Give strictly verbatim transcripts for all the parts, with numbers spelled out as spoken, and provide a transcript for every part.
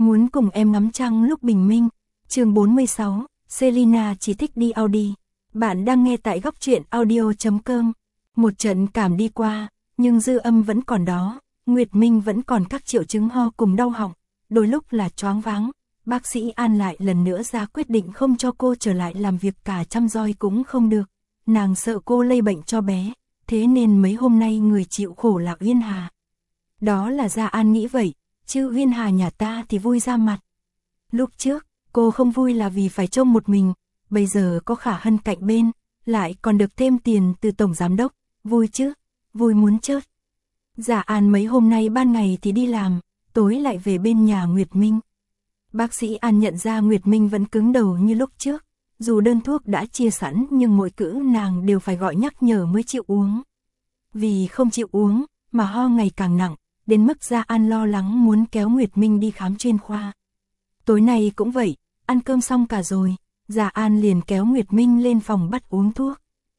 Muốn cùng em ngắm trăng lúc bình minh. Chương bốn mươi sáu, Selina chỉ thích đi Audi. Bạn đang nghe tại góc truyện audio chấm com. Một trận cảm đi qua, nhưng dư âm vẫn còn đó, Nguyệt Minh vẫn còn các triệu chứng ho cùng đau họng, đôi lúc là choáng váng. Bác sĩ An lại lần nữa ra quyết định không cho cô trở lại làm việc, cả chăm roi cũng không được. Nàng sợ cô lây bệnh cho bé, thế nên mấy hôm nay người chịu khổ là Uyên Hà. Đó là Gia An nghĩ vậy, chứ Uyên Hà nhà ta thì vui ra mặt. Lúc trước, cô không vui là vì phải trông một mình, bây giờ có Khả Hân cạnh bên, lại còn được thêm tiền từ tổng giám đốc, vui chứ, vui muốn chết. Gia An mấy hôm nay ban ngày thì đi làm, tối lại về bên nhà Nguyệt Minh. Bác sĩ An nhận ra Nguyệt Minh vẫn cứng đầu như lúc trước, dù đơn thuốc đã chia sẵn nhưng mỗi cữ nàng đều phải gọi nhắc nhở mới chịu uống. Vì không chịu uống, mà ho ngày càng nặng, đến mức Gia An lo lắng muốn kéo Nguyệt Minh đi khám chuyên khoa. Tối nay cũng vậy, ăn cơm xong cả rồi, Gia An liền kéo Nguyệt Minh lên phòng bắt uống thuốc.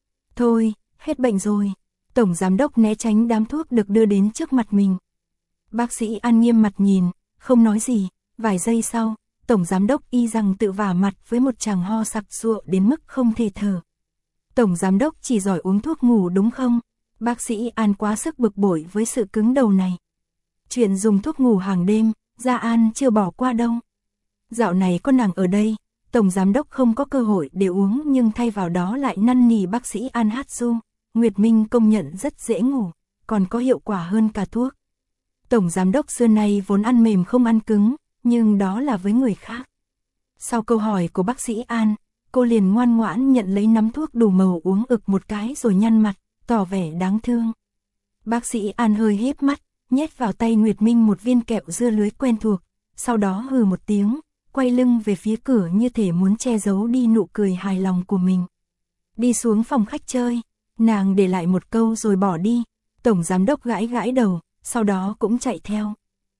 Thôi, hết bệnh rồi. Tổng giám đốc né tránh đám thuốc được đưa đến trước mặt mình. Bác sĩ An nghiêm mặt nhìn, không nói gì. Vài giây sau, tổng giám đốc y rằng tự vả mặt với một chàng ho sặc sụa đến mức không thể thở. Tổng giám đốc chỉ giỏi uống thuốc ngủ đúng không? Bác sĩ An quá sức bực bội với sự cứng đầu này. Chuyện dùng thuốc ngủ hàng đêm, Gia An chưa bỏ qua đâu. Dạo này có nàng ở đây, tổng giám đốc không có cơ hội để uống, nhưng thay vào đó lại năn nỉ bác sĩ An hát ru. Nguyệt Minh công nhận rất dễ ngủ, còn có hiệu quả hơn cả thuốc. Tổng giám đốc xưa nay vốn ăn mềm không ăn cứng, nhưng đó là với người khác. Sau câu hỏi của bác sĩ An, cô liền ngoan ngoãn nhận lấy nắm thuốc đủ màu uống ực một cái rồi nhăn mặt, tỏ vẻ đáng thương. Bác sĩ An hơi híp mắt, nhét vào tay Nguyệt Minh một viên kẹo dưa lưới quen thuộc, sau đó hừ một tiếng, quay lưng về phía cửa như thể muốn che giấu đi nụ cười hài lòng của mình. Đi xuống phòng khách chơi, nàng để lại một câu rồi bỏ đi. Tổng giám đốc gãi gãi đầu, sau đó cũng chạy theo.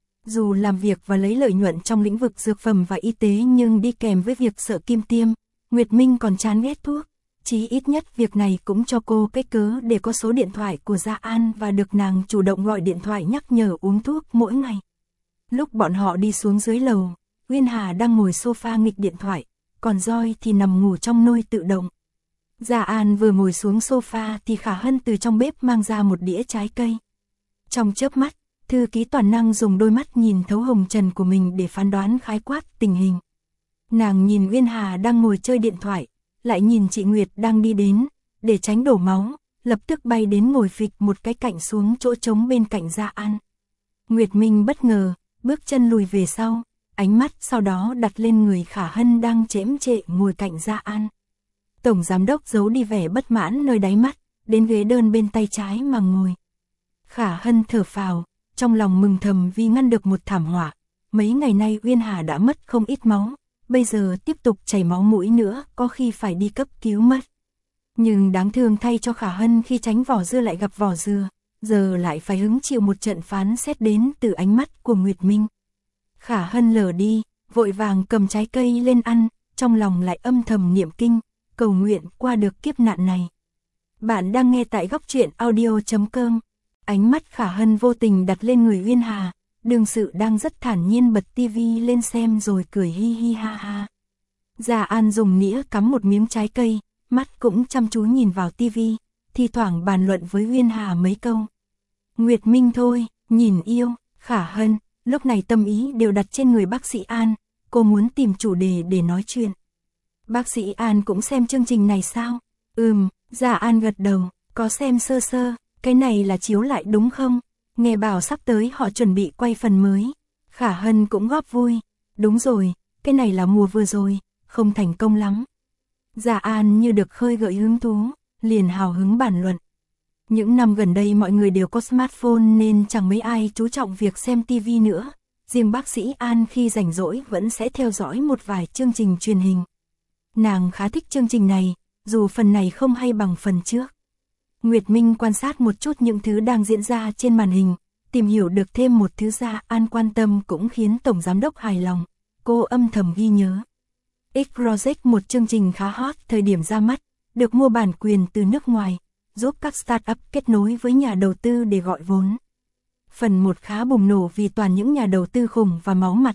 Dù làm việc và lấy lợi nhuận trong lĩnh vực dược phẩm và y tế, nhưng đi kèm với việc sợ kim tiêm, Nguyệt Minh còn chán ghét thuốc. Chí ít nhất việc này cũng cho cô cái cớ để có số điện thoại của Gia An và được nàng chủ động gọi điện thoại nhắc nhở uống thuốc mỗi ngày. Lúc bọn họ đi xuống dưới lầu, Uyên Hà đang ngồi sofa nghịch điện thoại, còn Joy thì nằm ngủ trong nôi tự động. Gia An vừa ngồi xuống sofa thì Khả Hân từ trong bếp mang ra một đĩa trái cây. Trong chớp mắt, thư ký toàn năng dùng đôi mắt nhìn thấu hồng trần của mình để phán đoán khái quát tình hình. Nàng nhìn Uyên Hà đang ngồi chơi điện thoại, lại nhìn chị Nguyệt đang đi đến, để tránh đổ máu, lập tức bay đến ngồi phịch một cái cạnh xuống chỗ trống bên cạnh Gia An. Nguyệt Minh bất ngờ, bước chân lùi về sau, ánh mắt sau đó đặt lên người Khả Hân đang chễm chệ ngồi cạnh Gia An. Tổng giám đốc giấu đi vẻ bất mãn nơi đáy mắt, đến ghế đơn bên tay trái mà ngồi. Khả Hân thở phào, trong lòng mừng thầm vì ngăn được một thảm họa. Mấy ngày nay Uyên Hà đã mất không ít máu, bây giờ tiếp tục chảy máu mũi nữa có khi phải đi cấp cứu mất. Nhưng đáng thương thay cho Khả Hân, khi tránh vỏ dưa lại gặp vỏ dừa, giờ lại phải hứng chịu một trận phán xét đến từ ánh mắt của Nguyệt Minh. Khả Hân lờ đi, vội vàng cầm trái cây lên ăn, trong lòng lại âm thầm niệm kinh, cầu nguyện qua được kiếp nạn này. Bạn đang nghe tại góc truyện audio chấm com. Ánh mắt Khả Hân vô tình đặt lên người Uyên Hà, đương sự đang rất thản nhiên bật tivi lên xem rồi cười hi hi ha ha. Gia An dùng nĩa cắm một miếng trái cây, mắt cũng chăm chú nhìn vào tivi, thi thoảng bàn luận với Uyên Hà mấy câu. Nguyệt Minh thôi, nhìn yêu. Khả Hân lúc này tâm ý đều đặt trên người bác sĩ An, cô muốn tìm chủ đề để nói chuyện. Bác sĩ An cũng xem chương trình này sao? Ừm, Gia An gật đầu, có xem sơ sơ. Cái này là chiếu lại đúng không? Nghe bảo sắp tới họ chuẩn bị quay phần mới. Khả Hân cũng góp vui. Đúng rồi, cái này là mùa vừa rồi, không thành công lắm. Gia An như được khơi gợi hứng thú, liền hào hứng bàn luận. Những năm gần đây mọi người đều có smartphone nên chẳng mấy ai chú trọng việc xem tivi nữa. Riêng bác sĩ An khi rảnh rỗi vẫn sẽ theo dõi một vài chương trình truyền hình. Nàng khá thích chương trình này, dù phần này không hay bằng phần trước. Nguyệt Minh quan sát một chút những thứ đang diễn ra trên màn hình, tìm hiểu được thêm một thứ Gia An quan tâm cũng khiến tổng giám đốc hài lòng. Cô âm thầm ghi nhớ. X-Project, một chương trình khá hot thời điểm ra mắt, được mua bản quyền từ nước ngoài, giúp các startup kết nối với nhà đầu tư để gọi vốn. Phần một khá bùng nổ vì toàn những nhà đầu tư khủng và máu mặt,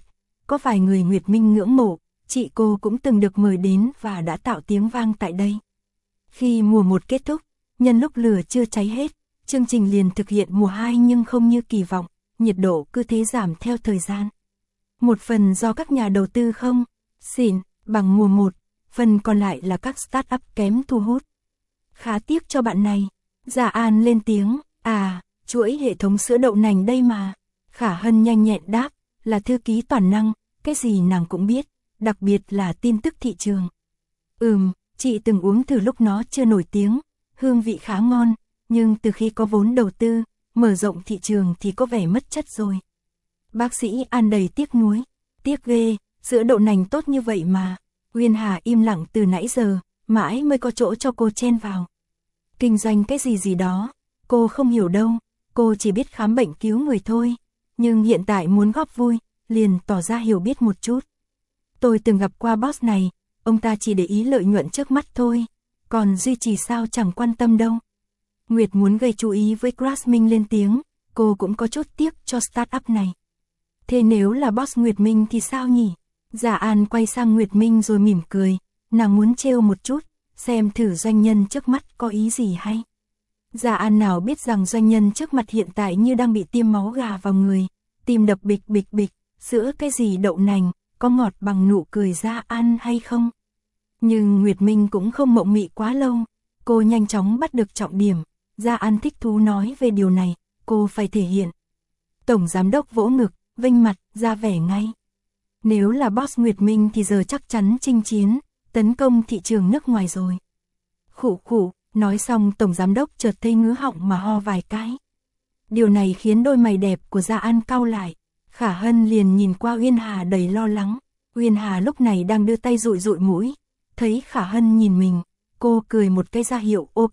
có vài người Nguyệt Minh ngưỡng mộ, chị cô cũng từng được mời đến và đã tạo tiếng vang tại đây. Khi mùa một kết thúc, nhân lúc lửa chưa cháy hết, chương trình liền thực hiện mùa hai nhưng không như kỳ vọng, nhiệt độ cứ thế giảm theo thời gian. Một phần do các nhà đầu tư không xịn bằng mùa một, phần còn lại là các start-up kém thu hút. Khá tiếc cho bạn này. Dạ An lên tiếng, à, chuỗi hệ thống sữa đậu nành đây mà. Khả Hân nhanh nhẹn đáp, là thư ký toàn năng, cái gì nàng cũng biết, đặc biệt là tin tức thị trường. Ừm, chị từng uống thử lúc nó chưa nổi tiếng, hương vị khá ngon, nhưng từ khi có vốn đầu tư, mở rộng thị trường thì có vẻ mất chất rồi. Bác sĩ An đầy tiếc nuối, tiếc ghê, sữa đậu nành tốt như vậy mà. Uyên Hà im lặng từ nãy giờ, mãi mới có chỗ cho cô chen vào. Kinh doanh cái gì gì đó, cô không hiểu đâu, cô chỉ biết khám bệnh cứu người thôi, nhưng hiện tại muốn góp vui, liền tỏ ra hiểu biết một chút. Tôi từng gặp qua boss này, ông ta chỉ để ý lợi nhuận trước mắt thôi, còn duy trì sao chẳng quan tâm đâu. Nguyệt muốn gây chú ý với Crash Minh lên tiếng, cô cũng có chút tiếc cho startup này. Thế nếu là boss Nguyệt Minh thì sao nhỉ? Dạ An quay sang Nguyệt Minh rồi mỉm cười, nàng muốn trêu một chút, xem thử doanh nhân trước mắt có ý gì hay. Dạ An nào biết rằng doanh nhân trước mặt hiện tại như đang bị tiêm máu gà vào người, tim đập bịch bịch bịch, sữa cái gì đậu nành, có ngọt bằng nụ cười Dạ An hay không? Nhưng Nguyệt Minh cũng không mộng mị quá lâu, cô nhanh chóng bắt được trọng điểm, Dạ An thích thú nói về điều này, cô phải thể hiện. Tổng giám đốc vỗ ngực, vênh mặt, ra vẻ ngay. Nếu là boss Nguyệt Minh thì giờ chắc chắn chinh chiến, tấn công thị trường nước ngoài rồi. Khụ khụ, nói xong tổng giám đốc chợt thấy ngứa họng mà ho vài cái. Điều này khiến đôi mày đẹp của Dạ An cau lại. Khả Hân liền nhìn qua Uyên Hà đầy lo lắng. Uyên Hà lúc này đang đưa tay dụi dụi mũi. Thấy Khả Hân nhìn mình, cô cười một cái ra hiệu ok.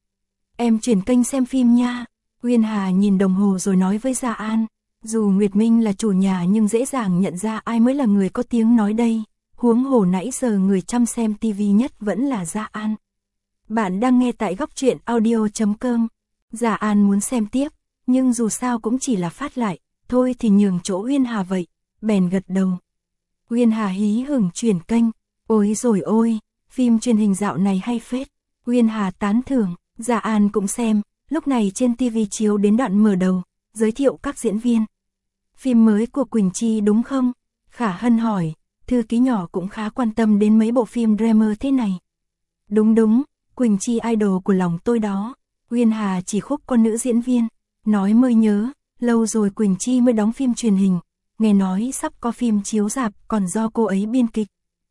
Em chuyển kênh xem phim nha. Uyên Hà nhìn đồng hồ rồi nói với Dạ An. Dù Nguyệt Minh là chủ nhà nhưng dễ dàng nhận ra ai mới là người có tiếng nói đây. Huống hồ nãy giờ người chăm xem tivi nhất vẫn là Dạ An. Bạn đang nghe tại góc truyện audio chấm com. Dạ An muốn xem tiếp, nhưng dù sao cũng chỉ là phát lại, thôi thì nhường chỗ Uyên Hà vậy, bèn gật đầu. Uyên Hà hí hửng chuyển kênh, ôi rồi ôi, phim truyền hình dạo này hay phết. Uyên Hà tán thưởng, Dạ An cũng xem, lúc này trên tivi chiếu đến đoạn mở đầu, giới thiệu các diễn viên. Phim mới của Quỳnh Chi đúng không? Khả Hân hỏi, thư ký nhỏ cũng khá quan tâm đến mấy bộ phim drama thế này. Đúng đúng, Quỳnh Chi idol của lòng tôi đó. Uyên Hà chỉ khúc con nữ diễn viên, nói mới nhớ, lâu rồi Quỳnh Chi mới đóng phim truyền hình, nghe nói sắp có phim chiếu rạp còn do cô ấy biên kịch.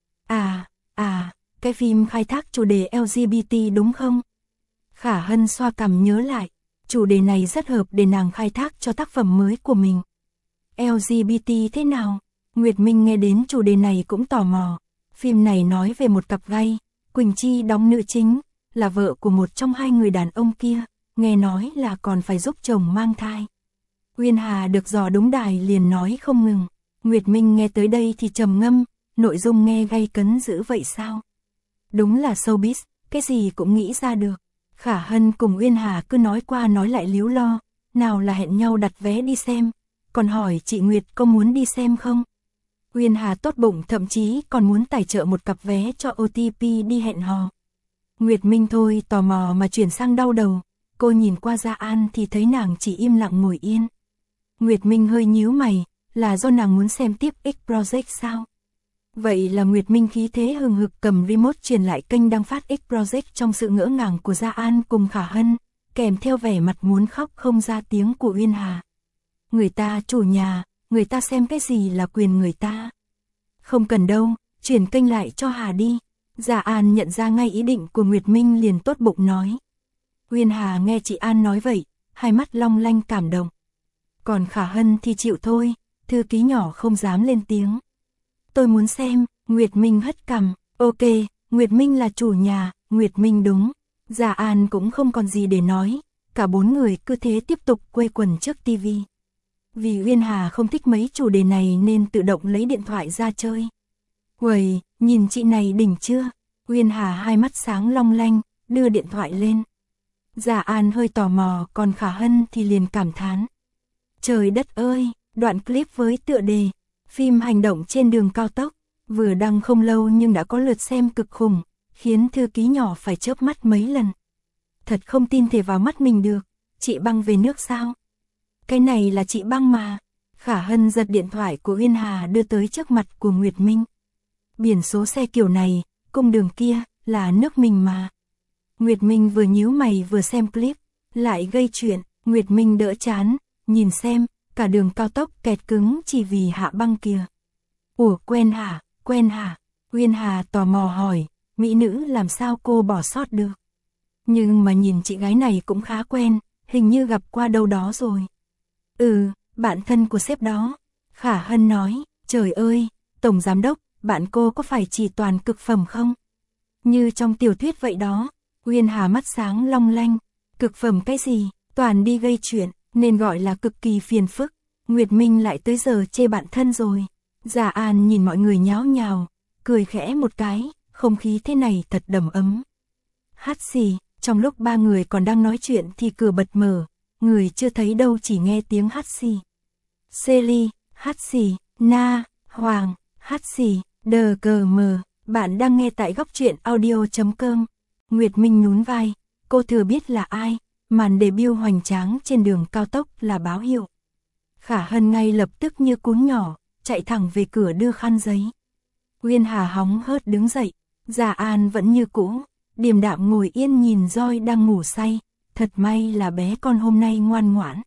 À, à, cái phim khai thác chủ đề lờ giê bê tê đúng không? Khả Hân xoa cằm nhớ lại, chủ đề này rất hợp để nàng khai thác cho tác phẩm mới của mình. lờ giê bê tê thế nào? Nguyệt Minh nghe đến chủ đề này cũng tò mò. Phim này nói về một cặp gay, Quỳnh Chi đóng nữ chính, là vợ của một trong hai người đàn ông kia, nghe nói là còn phải giúp chồng mang thai. Uyên Hà được dò đúng đài liền nói không ngừng. Nguyệt Minh nghe tới đây thì trầm ngâm, nội dung nghe gay cấn dữ vậy sao? Đúng là showbiz, cái gì cũng nghĩ ra được. Khả Hân cùng Uyên Hà cứ nói qua nói lại líu lo, nào là hẹn nhau đặt vé đi xem, còn hỏi chị Nguyệt có muốn đi xem không? Uyên Hà tốt bụng thậm chí còn muốn tài trợ một cặp vé cho ô tê pê đi hẹn hò. Nguyệt Minh thôi tò mò mà chuyển sang đau đầu, cô nhìn qua Dạ An thì thấy nàng chỉ im lặng ngồi yên. Nguyệt Minh hơi nhíu mày, là do nàng muốn xem tiếp X Project sao? Vậy là Nguyệt Minh khí thế hừng hực cầm remote truyền lại kênh đang phát X Project trong sự ngỡ ngàng của Dạ An cùng Khả Hân, kèm theo vẻ mặt muốn khóc không ra tiếng của Uyên Hà. Người ta chủ nhà, người ta xem cái gì là quyền người ta. Không cần đâu, chuyển kênh lại cho Hà đi. Dạ An nhận ra ngay ý định của Nguyệt Minh liền tốt bụng nói. Uyên Hà nghe chị An nói vậy, hai mắt long lanh cảm động. Còn Khả Hân thì chịu thôi, thư ký nhỏ không dám lên tiếng. Tôi muốn xem, Nguyệt Minh hất cằm, ok, Nguyệt Minh là chủ nhà, Nguyệt Minh đúng. Dạ An cũng không còn gì để nói, cả bốn người cứ thế tiếp tục quây quần trước tivi. Vì Uyên Hà không thích mấy chủ đề này nên tự động lấy điện thoại ra chơi. Uầy, nhìn chị này đỉnh chưa? Uyên Hà hai mắt sáng long lanh, đưa điện thoại lên. Dạ An hơi tò mò, còn Khả Hân thì liền cảm thán. Trời đất ơi, đoạn clip với tựa đề Phim hành động trên đường cao tốc, vừa đăng không lâu nhưng đã có lượt xem cực khủng, khiến thư ký nhỏ phải chớp mắt mấy lần. Thật không tin thể vào mắt mình được, chị Băng về nước sao? Cái này là chị Băng mà. Khả Hân giật điện thoại của Uyên Hà đưa tới trước mặt của Nguyệt Minh. Biển số xe kiểu này, cung đường kia, là nước mình mà. Nguyệt Minh vừa nhíu mày vừa xem clip, lại gây chuyện. Nguyệt Minh đỡ chán, nhìn xem, cả đường cao tốc kẹt cứng chỉ vì Hạ Băng kìa. Ủa quen hả, quen hả? Uyên Hà tò mò hỏi, mỹ nữ làm sao cô bỏ sót được? Nhưng mà nhìn chị gái này cũng khá quen, hình như gặp qua đâu đó rồi. Ừ, bạn thân của sếp đó. Khả Hân nói, trời ơi, tổng giám đốc, bạn cô có phải chỉ toàn cực phẩm không? Như trong tiểu thuyết vậy đó. Uyên Hà mắt sáng long lanh, cực phẩm cái gì, toàn đi gây chuyện, nên gọi là cực kỳ phiền phức. Nguyệt Minh lại tới giờ chê bạn thân rồi. Dạ An nhìn mọi người nháo nhào, cười khẽ một cái, không khí thế này thật đầm ấm. Hát xì, trong lúc ba người còn đang nói chuyện thì cửa bật mở, người chưa thấy đâu chỉ nghe tiếng hát xì. Sally, hát xì, Na, Hoàng, hát xì, đờ cờ mờ, bạn đang nghe tại góc truyện audio chấm com. Nguyệt Minh nhún vai, cô thừa biết là ai, màn debut hoành tráng trên đường cao tốc là báo hiệu. Khả Hân ngay lập tức như cún nhỏ, chạy thẳng về cửa đưa khăn giấy. Uyên Hà hóng hớt đứng dậy, Dạ An vẫn như cũ, điềm đạm ngồi yên nhìn roi đang ngủ say, thật may là bé con hôm nay ngoan ngoãn.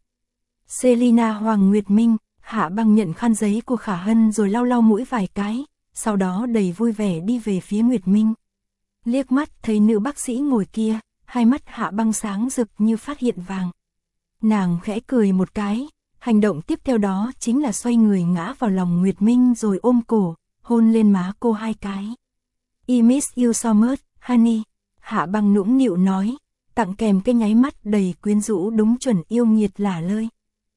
Selina Hoàng Nguyệt Minh, Hạ Băng nhận khăn giấy của Khả Hân rồi lau lau mũi vài cái, sau đó đầy vui vẻ đi về phía Nguyệt Minh. Liếc mắt thấy nữ bác sĩ ngồi kia, hai mắt Hạ Băng sáng rực như phát hiện vàng. Nàng khẽ cười một cái, hành động tiếp theo đó chính là xoay người ngã vào lòng Nguyệt Minh rồi ôm cổ, hôn lên má cô hai cái. I miss you so much, honey. Hạ Băng nũng nịu nói, tặng kèm cái nháy mắt đầy quyến rũ đúng chuẩn yêu nghiệt lả lơi.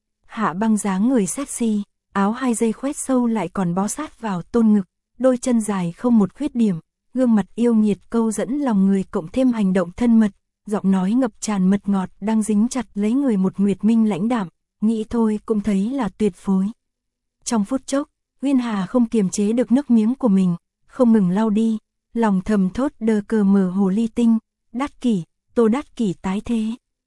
Hạ Băng dáng người sexy, áo hai dây khoét sâu lại còn bó sát vào tôn ngực, đôi chân dài không một khuyết điểm, gương mặt yêu nghiệt câu dẫn lòng người cộng thêm hành động thân mật, giọng nói ngập tràn mật ngọt đang dính chặt lấy người một Nguyệt Minh lãnh đạm, nghĩ thôi cũng thấy là tuyệt phối. Trong phút chốc, Uyên Hà không kiềm chế được nước miếng của mình, không ngừng lau đi, lòng thầm thốt đờ cờ mờ hồ ly tinh, Đát Kỷ, Tô Đát Kỷ tái thế.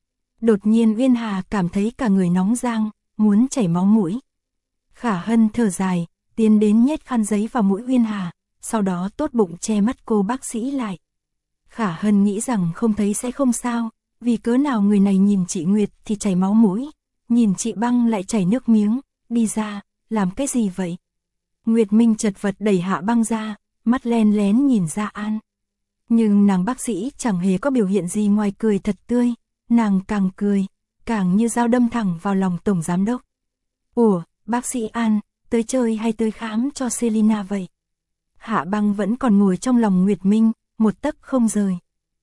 Đột nhiên Uyên Hà cảm thấy cả người nóng rang, muốn chảy máu mũi. Khả Hân thở dài, tiến đến nhét khăn giấy vào mũi Uyên Hà, sau đó tốt bụng che mắt cô bác sĩ lại. Khả Hân nghĩ rằng không thấy sẽ không sao, vì cớ nào người này nhìn chị Nguyệt thì chảy máu mũi, nhìn chị Băng lại chảy nước miếng, đi ra, làm cái gì vậy? Nguyệt Minh chật vật đẩy Hạ Băng ra, mắt len lén nhìn Dạ An. Nhưng nàng bác sĩ chẳng hề có biểu hiện gì ngoài cười thật tươi, nàng càng cười, càng như dao đâm thẳng vào lòng tổng giám đốc. Ủa, bác sĩ An, tới chơi hay tới khám cho Selina vậy? Hạ Băng vẫn còn ngồi trong lòng Nguyệt Minh, một tấc không rời.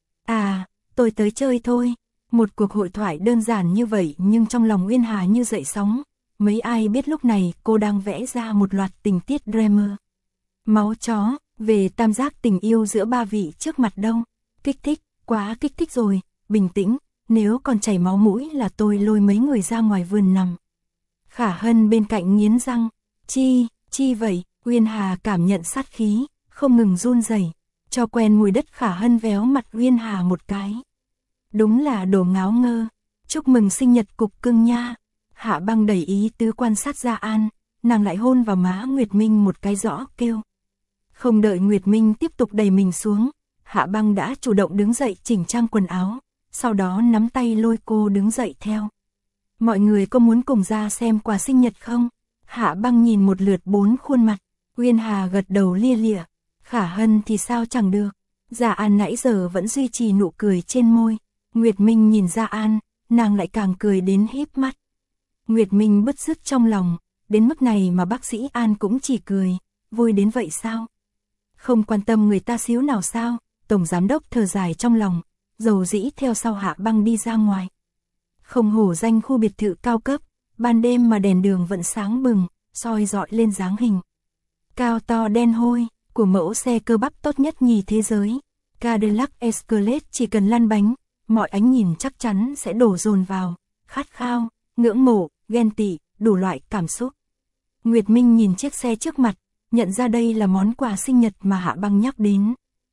À, tôi tới chơi thôi. Một cuộc hội thoại đơn giản như vậy nhưng trong lòng Uyên Hà như dậy sóng. Mấy ai biết lúc này cô đang vẽ ra một loạt tình tiết drama. Máu chó, về tam giác tình yêu giữa ba vị trước mặt đâu. Kích thích, quá kích thích rồi, bình tĩnh, nếu còn chảy máu mũi là tôi lôi mấy người ra ngoài vườn nằm. Khả Hân bên cạnh nghiến răng, chi, chi vậy, Uyên Hà cảm nhận sát khí, không ngừng run rẩy. Cho quen mùi đất Khả Hân véo mặt Uyên Hà một cái. Đúng là đồ ngáo ngơ, chúc mừng sinh nhật cục cưng nha. Hạ Băng đẩy ý tứ quan sát Dạ An, nàng lại hôn vào má Nguyệt Minh một cái rõ kêu. Không đợi Nguyệt Minh tiếp tục đẩy mình xuống, Hạ Băng đã chủ động đứng dậy chỉnh trang quần áo, sau đó nắm tay lôi cô đứng dậy theo. Mọi người có muốn cùng ra xem quà sinh nhật không? Hạ Băng nhìn một lượt bốn khuôn mặt, Uyên Hà gật đầu lia lịa, Khả Hân thì sao chẳng được. Dạ An nãy giờ vẫn duy trì nụ cười trên môi, Nguyệt Minh nhìn Dạ An, nàng lại càng cười đến híp mắt. Nguyệt Minh bứt rứt trong lòng, đến mức này mà bác sĩ An cũng chỉ cười, vui đến vậy sao? Không quan tâm người ta xíu nào sao? Tổng giám đốc thở dài trong lòng, dầu dĩ theo sau Hạ Băng đi ra ngoài. Không hổ danh khu biệt thự cao cấp, ban đêm mà đèn đường vẫn sáng bừng, soi dọi lên dáng hình. Cao to đen hôi, của mẫu xe cơ bắp tốt nhất nhì thế giới. Cadillac Escalade chỉ cần lăn bánh, mọi ánh nhìn chắc chắn sẽ đổ dồn vào, khát khao, ngưỡng mộ, ghen tị, đủ loại cảm xúc. Nguyệt Minh nhìn chiếc xe trước mặt, nhận ra đây là món quà sinh nhật mà Hạ Băng nhắc đến.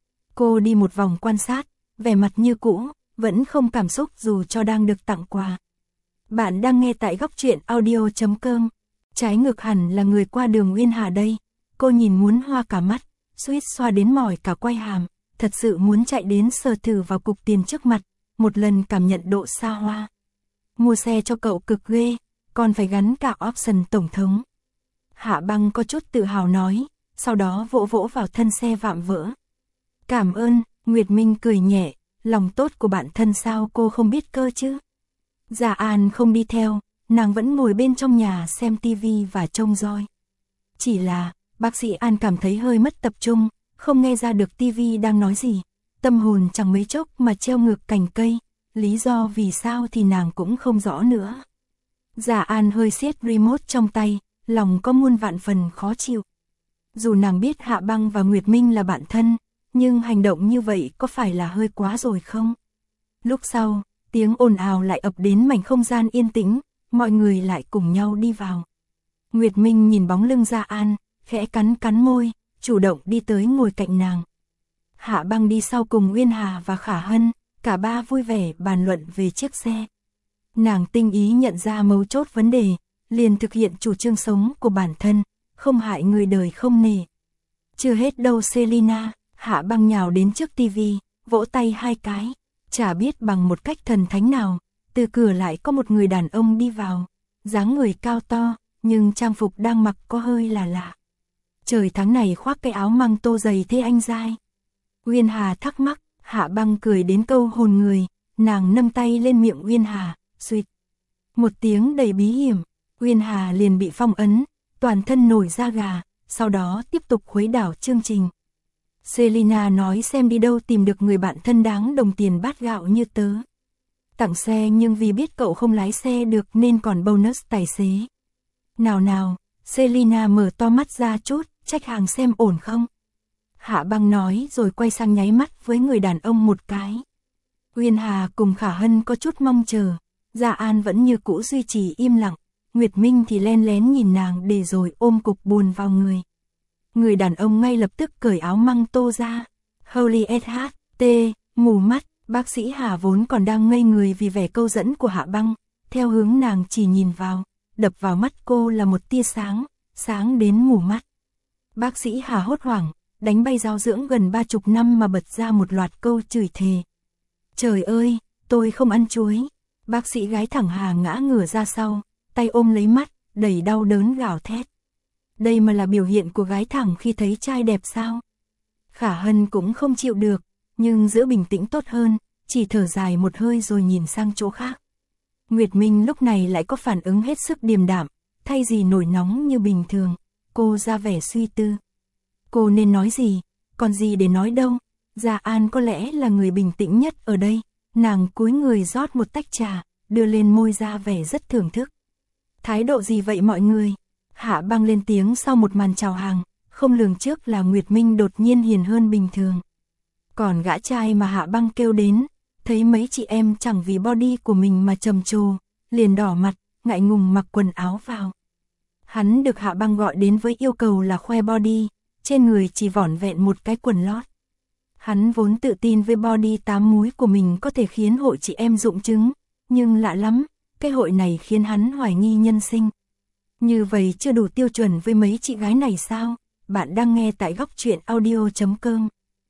Cô đi một vòng quan sát, vẻ mặt như cũ, vẫn không cảm xúc dù cho đang được tặng quà. Bạn đang nghe tại góc truyện audio chấm com. Trái ngược hẳn là người qua đường Uyên Hà đây. Cô nhìn muốn hoa cả mắt, suýt xoa đến mỏi cả quai hàm, thật sự muốn chạy đến sờ thử vào cục tiền trước mặt, một lần cảm nhận độ xa hoa. Mua xe cho cậu cực ghê, còn phải gắn cả option tổng thống. Hạ Băng có chút tự hào nói, sau đó vỗ vỗ vào thân xe vạm vỡ. Cảm ơn, Nguyệt Minh cười nhẹ, lòng tốt của bạn thân sao cô không biết cơ chứ. Dạ An không đi theo, nàng vẫn ngồi bên trong nhà xem tivi và trông roi. Chỉ là, bác sĩ An cảm thấy hơi mất tập trung, không nghe ra được tivi đang nói gì. Tâm hồn chẳng mấy chốc mà treo ngược cành cây, lý do vì sao thì nàng cũng không rõ nữa. Dạ An hơi siết remote trong tay, lòng có muôn vạn phần khó chịu. Dù nàng biết Hạ Băng và Nguyệt Minh là bạn thân, nhưng hành động như vậy có phải là hơi quá rồi không? Lúc sau, tiếng ồn ào lại ập đến mảnh không gian yên tĩnh, mọi người lại cùng nhau đi vào. Nguyệt Minh nhìn bóng lưng Dạ An, khẽ cắn cắn môi, chủ động đi tới ngồi cạnh nàng. Hạ Băng đi sau cùng Uyên Hà và Khả Hân, cả ba vui vẻ bàn luận về chiếc xe. Nàng tinh ý nhận ra mấu chốt vấn đề, liền thực hiện chủ trương sống của bản thân, không hại người đời không nể. Chưa hết đâu Selina, Hạ Băng nhào đến trước tivi, vỗ tay hai cái, chả biết bằng một cách thần thánh nào, từ cửa lại có một người đàn ông đi vào, dáng người cao to, nhưng trang phục đang mặc có hơi là lạ. Trời tháng này khoác cái áo măng tô dày thế anh dai. Uyên Hà thắc mắc, Hạ Băng cười đến câu hồn người, nàng nâng tay lên miệng Uyên Hà, suýt. Một tiếng đầy bí hiểm, Uyên Hà liền bị phong ấn, toàn thân nổi da gà, sau đó tiếp tục khuấy đảo chương trình. Selina nói xem đi đâu tìm được người bạn thân đáng đồng tiền bát gạo như tớ. Tặng xe nhưng vì biết cậu không lái xe được nên còn bonus tài xế. Nào nào, Selina mở to mắt ra chút, trách hàng xem ổn không? Hạ Băng nói rồi quay sang nháy mắt với người đàn ông một cái. Uyên Hà cùng Khả Hân có chút mong chờ, Dạ An vẫn như cũ duy trì im lặng, Nguyệt Minh thì len lén nhìn nàng để rồi ôm cục buồn vào người. Người đàn ông ngay lập tức cởi áo măng tô ra. Holy ét hát tê, mù mắt, bác sĩ Hà vốn còn đang ngây người vì vẻ câu dẫn của Hạ Băng, theo hướng nàng chỉ nhìn vào, đập vào mắt cô là một tia sáng, sáng đến mù mắt. Bác sĩ Hà hốt hoảng, đánh bay giáo dưỡng gần ba chục năm mà bật ra một loạt câu chửi thề. Trời ơi, tôi không ăn chuối. Bác sĩ gái thẳng Hà ngã ngửa ra sau, tay ôm lấy mắt, đầy đau đớn gào thét. Đây mà là biểu hiện của gái thẳng khi thấy trai đẹp sao? Khả Hân cũng không chịu được, nhưng giữ bình tĩnh tốt hơn, chỉ thở dài một hơi rồi nhìn sang chỗ khác. Nguyệt Minh lúc này lại có phản ứng hết sức điềm đạm, thay vì nổi nóng như bình thường, cô ra vẻ suy tư. Cô nên nói gì, còn gì để nói đâu, Dạ An có lẽ là người bình tĩnh nhất ở đây, nàng cúi người rót một tách trà, đưa lên môi ra vẻ rất thưởng thức. Thái độ gì vậy mọi người? Hạ Băng lên tiếng sau một màn chào hàng, không lường trước là Nguyệt Minh đột nhiên hiền hơn bình thường. Còn gã trai mà Hạ Băng kêu đến, thấy mấy chị em chẳng vì body của mình mà trầm trồ, liền đỏ mặt, ngại ngùng mặc quần áo vào. Hắn được Hạ Băng gọi đến với yêu cầu là khoe body, trên người chỉ vỏn vẹn một cái quần lót. Hắn vốn tự tin với body tám múi của mình có thể khiến hội chị em rụng trứng, nhưng lạ lắm, cái hội này khiến hắn hoài nghi nhân sinh. Như vậy chưa đủ tiêu chuẩn với mấy chị gái này sao? Bạn đang nghe tại góc truyện audio chấm com.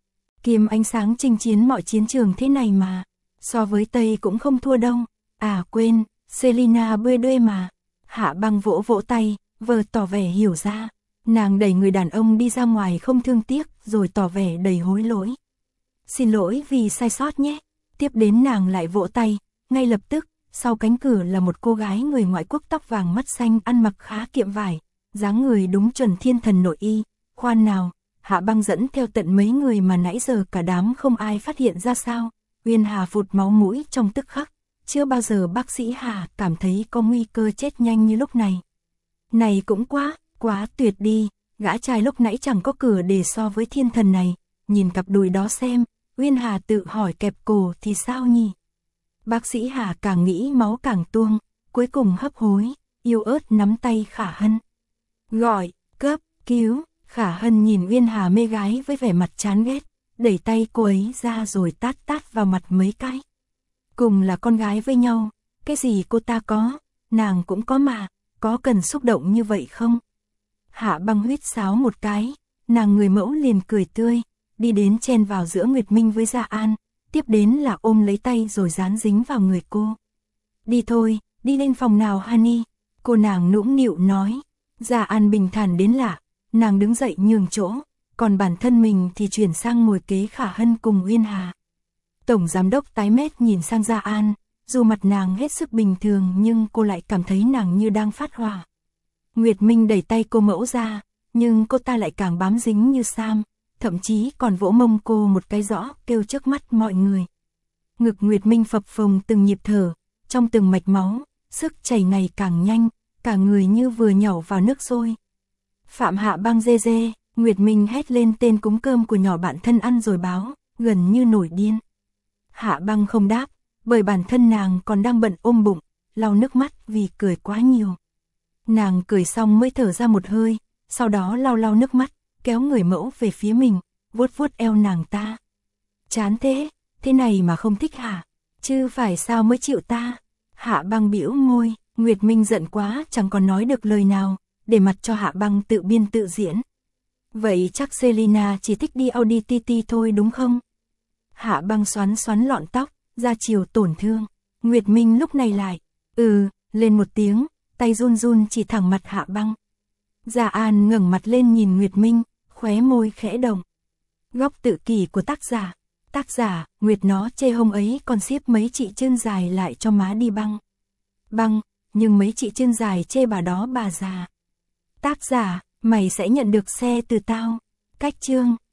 Kim ánh sáng chinh chiến mọi chiến trường thế này mà, so với Tây cũng không thua đâu. À quên, Selina bươi đuê mà. Hạ Băng vỗ vỗ tay, vờ tỏ vẻ hiểu ra. Nàng đẩy người đàn ông đi ra ngoài không thương tiếc, rồi tỏ vẻ đầy hối lỗi. Xin lỗi vì sai sót nhé. Tiếp đến nàng lại vỗ tay, ngay lập tức, sau cánh cửa là một cô gái người ngoại quốc tóc vàng mắt xanh ăn mặc khá kiệm vải, dáng người đúng chuẩn thiên thần nội y. Khoan nào, Hạ Băng dẫn theo tận mấy người mà nãy giờ cả đám không ai phát hiện ra sao. Uyên Hà phụt máu mũi trong tức khắc, chưa bao giờ bác sĩ Hà cảm thấy có nguy cơ chết nhanh như lúc này. Này cũng quá, quá tuyệt đi, gã trai lúc nãy chẳng có cửa để so với thiên thần này, nhìn cặp đùi đó xem, Uyên Hà tự hỏi kẹp cổ thì sao nhỉ? Bác sĩ Hà càng nghĩ máu càng tuông, cuối cùng hấp hối, yêu ớt nắm tay Khả Hân. Gọi, cấp, cứu, Khả Hân nhìn Uyên Hà mê gái với vẻ mặt chán ghét, đẩy tay cô ấy ra rồi tát tát vào mặt mấy cái. Cùng là con gái với nhau, cái gì cô ta có, nàng cũng có mà, có cần xúc động như vậy không? Hạ Băng huýt sáo một cái, nàng người mẫu liền cười tươi, đi đến chen vào giữa Nguyệt Minh với Gia An, tiếp đến là ôm lấy tay rồi dán dính vào người cô. Đi thôi, đi lên phòng nào Honey, cô nàng nũng nịu nói. Gia An bình thản đến lạ, nàng đứng dậy nhường chỗ, còn bản thân mình thì chuyển sang ngồi kế Khả Hân cùng Uyên Hà. Tổng giám đốc tái mét nhìn sang Gia An, dù mặt nàng hết sức bình thường nhưng cô lại cảm thấy nàng như đang phát hỏa. Nguyệt Minh đẩy tay cô mẫu ra, nhưng cô ta lại càng bám dính như Sam, thậm chí còn vỗ mông cô một cái rõ kêu trước mắt mọi người. Ngực Nguyệt Minh phập phồng từng nhịp thở, trong từng mạch máu, sức chảy ngày càng nhanh, cả người như vừa nhảy vào nước sôi. Phạm Hạ Băng dê dê, Nguyệt Minh hét lên tên cúng cơm của nhỏ bạn thân ăn rồi báo, gần như nổi điên. Hạ Băng không đáp, bởi bản thân nàng còn đang bận ôm bụng, lau nước mắt vì cười quá nhiều. Nàng cười xong mới thở ra một hơi, sau đó lau lau nước mắt, kéo người mẫu về phía mình, vuốt vuốt eo nàng ta. Chán thế, thế này mà không thích hả? Chứ phải sao mới chịu ta? Hạ Băng bĩu môi, Nguyệt Minh giận quá chẳng còn nói được lời nào, để mặc cho Hạ Băng tự biên tự diễn. Vậy chắc Selina chỉ thích đi Audi tê tê thôi đúng không? Hạ Băng xoắn xoắn lọn tóc, ra chiều tổn thương. Nguyệt Minh lúc này lại, ừ, lên một tiếng, tay run run chỉ thẳng mặt Hạ Băng. Gia An ngẩng mặt lên nhìn Nguyệt Minh, khóe môi khẽ động. Góc tự kỷ của tác giả. Tác giả, Nguyệt nó chê hôm ấy còn xiếp mấy chị chân dài lại cho má đi băng. Băng, nhưng mấy chị chân dài chê bà đó bà già. Tác giả, mày sẽ nhận được xe từ tao. Cách chương.